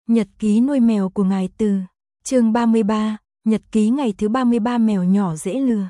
Nhật ký nuôi mèo của ngài Từ. Chương 33, Nhật ký ngày thứ 33 mèo nhỏ dễ lừa.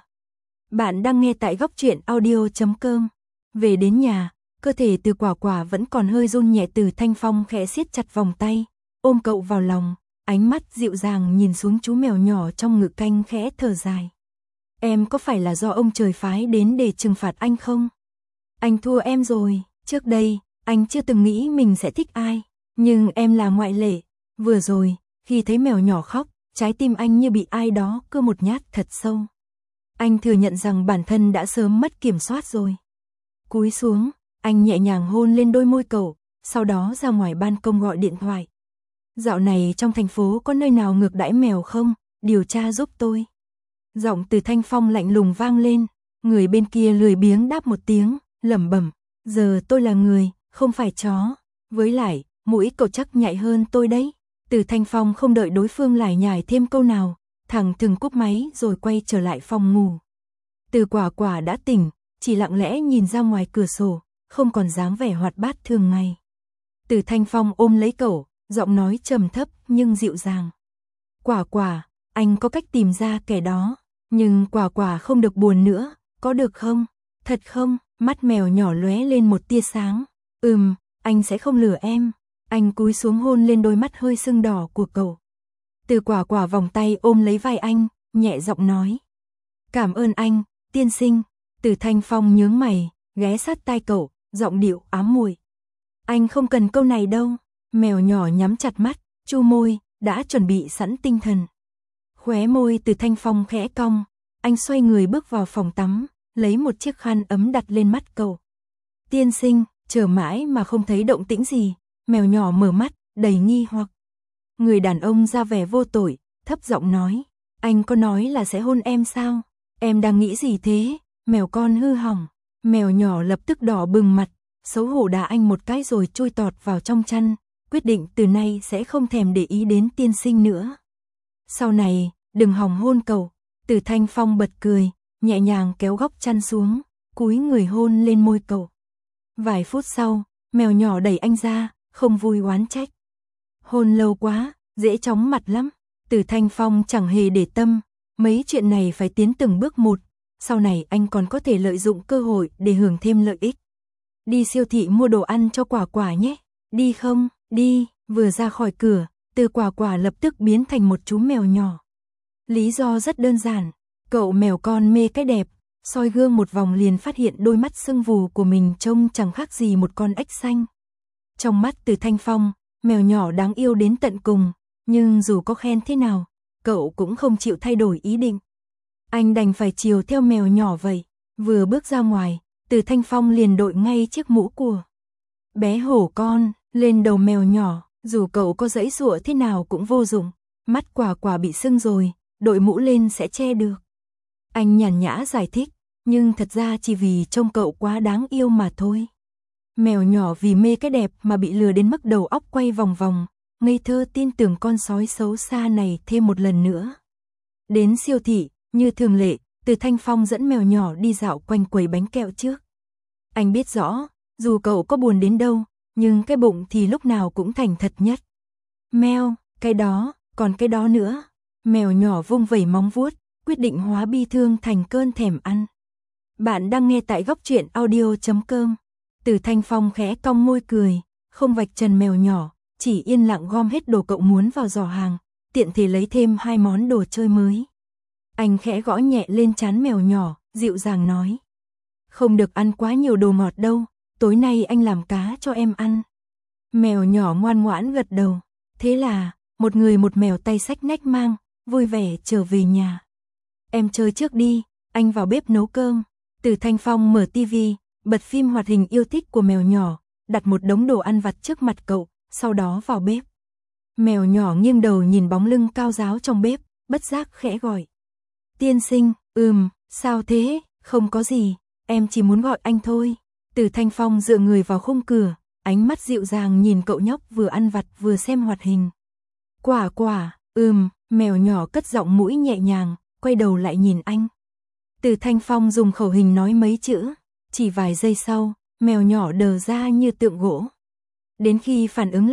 Bạn đang nghe tại góc truyện audio.com. Về đến nhà, cơ thể Từ Quả Quả vẫn còn hơi run nhẹ. Từ Thanh Phong khẽ siết chặt vòng tay, ôm cậu vào lòng, ánh mắt dịu dàng nhìn xuống chú mèo nhỏ trong ngực canh khẽ thở dài. Em có phải là do ông trời phái đến để trừng phạt anh không? Anh thua em rồi, trước đây, anh chưa từng nghĩ mình sẽ thích ai, nhưng em là ngoại lệ. Vừa rồi, khi thấy mèo nhỏ khóc, trái tim anh như bị ai đó cưa một nhát thật sâu. Anh thừa nhận rằng bản thân đã sớm mất kiểm soát rồi. Cúi xuống, anh nhẹ nhàng hôn lên đôi môi cậu, sau đó ra ngoài ban công gọi điện thoại. Dạo này trong thành phố có nơi nào ngược đãi mèo không? Điều tra giúp tôi. Giọng Từ Thanh Phong lạnh lùng vang lên, người bên kia lười biếng đáp một tiếng, lẩm bẩm, giờ tôi là người, không phải chó. Với lại, mũi cậu chắc nhạy hơn tôi đấy. Từ Thanh Phong không đợi đối phương lải nhải thêm câu nào, thẳng thừng cúp máy rồi quay trở lại phòng ngủ. Từ Quả Quả đã tỉnh, chỉ lặng lẽ nhìn ra ngoài cửa sổ, không còn dáng vẻ hoạt bát thường ngày. Từ Thanh Phong ôm lấy cậu, giọng nói trầm thấp nhưng dịu dàng. Quả Quả, anh có cách tìm ra kẻ đó, nhưng Quả Quả không được buồn nữa, có được không? Thật không? Mắt mèo nhỏ lóe lên một tia sáng. Anh sẽ không lừa em. Anh cúi xuống hôn lên đôi mắt hơi sưng đỏ của cậu. Từ Quả Quả vòng tay ôm lấy vai anh, nhẹ giọng nói. Cảm ơn anh, tiên sinh. Từ Thanh Phong nhướng mày, ghé sát tai cậu, giọng điệu ám muội. Anh không cần câu này đâu. Mèo nhỏ nhắm chặt mắt, chu môi, đã chuẩn bị sẵn tinh thần. Khóe môi Từ Thanh Phong khẽ cong, anh xoay người bước vào phòng tắm, lấy một chiếc khăn ấm đặt lên mắt cậu. Tiên sinh, chờ mãi mà không thấy động tĩnh gì, mèo nhỏ mở mắt, đầy nghi hoặc. Người đàn ông ra vẻ vô tội, thấp giọng nói, anh có nói là sẽ hôn em sao? Em đang nghĩ gì thế? Mèo con hư hỏng. Mèo nhỏ lập tức đỏ bừng mặt, xấu hổ đá anh một cái rồi chui tọt vào trong chăn, quyết định từ nay sẽ không thèm để ý đến tiên sinh nữa. Sau này, đừng hòng hôn cậu. Từ Thanh Phong bật cười, nhẹ nhàng kéo góc chăn xuống, cúi người hôn lên môi cậu. Vài phút sau, mèo nhỏ đẩy anh ra, không vui oán trách. Hôn lâu quá, dễ chóng mặt lắm. Từ Thanh Phong chẳng hề để tâm, mấy chuyện này phải tiến từng bước một, sau này anh còn có thể lợi dụng cơ hội để hưởng thêm lợi ích. Đi siêu thị mua đồ ăn cho Quả Quả nhé. Đi không? Đi. Vừa ra khỏi cửa, Từ Quả Quả lập tức biến thành một chú mèo nhỏ. Lý do rất đơn giản, cậu mèo con mê cái đẹp, soi gương một vòng liền phát hiện đôi mắt sưng vù của mình trông chẳng khác gì một con ếch xanh. Trong mắt Từ Thanh Phong, mèo nhỏ đáng yêu đến tận cùng, nhưng dù có khen thế nào, cậu cũng không chịu thay đổi ý định. Anh đành phải chiều theo mèo nhỏ vậy. Vừa bước ra ngoài, Từ Thanh Phong liền đội ngay chiếc mũ của bé hổ con lên đầu mèo nhỏ, dù cậu có giãy giụa thế nào cũng vô dụng, mắt Quả Quả bị sưng rồi, đội mũ lên sẽ che được. Anh nhàn nhã giải thích, nhưng thật ra chỉ vì trông cậu quá đáng yêu mà thôi. Mèo nhỏ vì mê cái đẹp mà bị lừa đến mức đầu óc quay vòng vòng, ngây thơ tin tưởng con sói xấu xa này thêm một lần nữa. Đến siêu thị, như thường lệ, Từ Thanh Phong dẫn mèo nhỏ đi dạo quanh quầy bánh kẹo trước. Anh biết rõ, dù cậu có buồn đến đâu, nhưng cái bụng thì lúc nào cũng thành thật nhất. Mèo, cái đó, còn cái đó nữa. Mèo nhỏ vung vẩy móng vuốt, quyết định hóa bi thương thành cơn thèm ăn. Bạn đang nghe tại góc truyện audio.com. Từ Thanh Phong khẽ cong môi cười, không vạch trần mèo nhỏ, chỉ yên lặng gom hết đồ cậu muốn vào giỏ hàng, tiện thể lấy thêm 2 món đồ chơi mới. Anh khẽ gõ nhẹ lên trán mèo nhỏ, dịu dàng nói. Không được ăn quá nhiều đồ ngọt đâu, tối nay anh làm cá cho em ăn. Mèo nhỏ ngoan ngoãn gật đầu, thế là, một người một mèo tay xách nách mang, vui vẻ trở về nhà. Em chơi trước đi, anh vào bếp nấu cơm. Từ Thanh Phong mở tivi, bật phim hoạt hình yêu thích của mèo nhỏ, đặt một đống đồ ăn vặt trước mặt cậu, sau đó vào bếp. Mèo nhỏ nghiêng đầu nhìn bóng lưng cao ráo trong bếp, bất giác khẽ gọi. Tiên sinh, sao thế? Không có gì, em chỉ muốn gọi anh thôi. Từ Thanh Phong dựa người vào khung cửa, ánh mắt dịu dàng nhìn cậu nhóc vừa ăn vặt vừa xem hoạt hình. Quả Quả, mèo nhỏ cất giọng mũi nhẹ nhàng, quay đầu lại nhìn anh. Từ Thanh Phong dùng khẩu hình nói mấy chữ, chỉ vài giây sau, mèo nhỏ đờ ra như tượng gỗ. Đến khi phản ứng lại,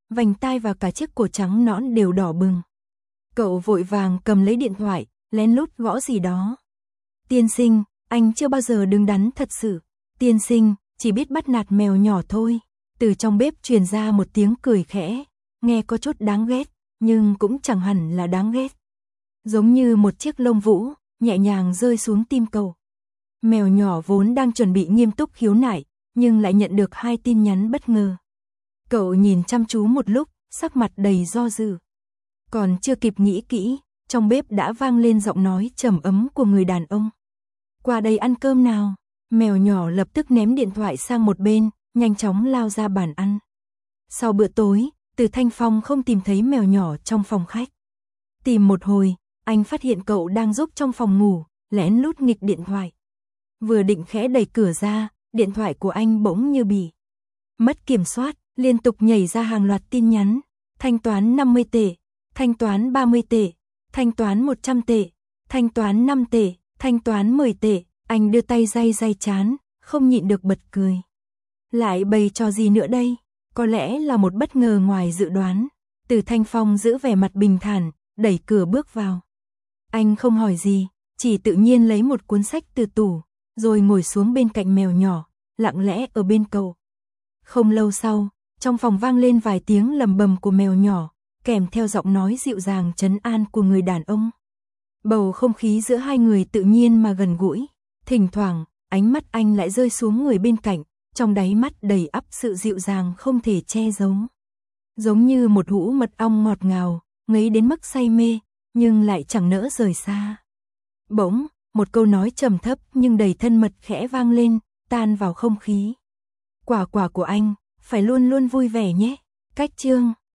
vành tai và cả chiếc cổ trắng nõn đều đỏ bừng. Cậu vội vàng cầm lấy điện thoại, lén lút gõ gì đó. Tiên sinh, anh chưa bao giờ đứng đắn thật sự. Tiên sinh, chỉ biết bắt nạt mèo nhỏ thôi. Từ trong bếp truyền ra một tiếng cười khẽ, nghe có chút đáng ghét, nhưng cũng chẳng hẳn là đáng ghét. Giống như một chiếc lông vũ, nhẹ nhàng rơi xuống tim cậu. Mèo nhỏ vốn đang chuẩn bị nghiêm túc khiếu nại, nhưng lại nhận được 2 tin nhắn bất ngờ. Cậu nhìn chăm chú một lúc, sắc mặt đầy do dự. Còn chưa kịp nghĩ kỹ, trong bếp đã vang lên giọng nói trầm ấm của người đàn ông. Qua đây ăn cơm nào. Mèo nhỏ lập tức ném điện thoại sang một bên, nhanh chóng lao ra bàn ăn. Sau bữa tối, Từ Thanh Phong không tìm thấy mèo nhỏ trong phòng khách. Tìm một hồi, anh phát hiện cậu đang giúp trong phòng ngủ, lén lút nghịch điện thoại. Vừa định khẽ đẩy cửa ra, điện thoại của anh bỗng như bị mất kiểm soát, liên tục nhảy ra hàng loạt tin nhắn. Thanh toán 50 tệ, thanh toán 30 tệ, thanh toán 100 tệ, thanh toán 5 tệ, thanh toán 10 tệ. Anh đưa tay day trán, không nhịn được bật cười. Lại bày trò gì nữa đây? Có lẽ là một bất ngờ ngoài dự đoán. Từ Thanh Phong giữ vẻ mặt bình thản, đẩy cửa bước vào. Anh không hỏi gì, chỉ tự nhiên lấy một cuốn sách từ tủ, rồi ngồi xuống bên cạnh mèo nhỏ, lặng lẽ ở bên cậu. Không lâu sau, trong phòng vang lên vài tiếng lầm bầm của mèo nhỏ, kèm theo giọng nói dịu dàng trấn an của người đàn ông. Bầu không khí giữa hai người tự nhiên mà gần gũi. Thỉnh thoảng, ánh mắt anh lại rơi xuống người bên cạnh, trong đáy mắt đầy ắp sự dịu dàng không thể che giấu. Giống như một hũ mật ong ngọt ngào, ngấy đến mức say mê, nhưng lại chẳng nỡ rời xa. Bỗng, một câu nói trầm thấp nhưng đầy thân mật khẽ vang lên, tan vào không khí. Quả của anh, phải luôn luôn vui vẻ nhé. Cách chương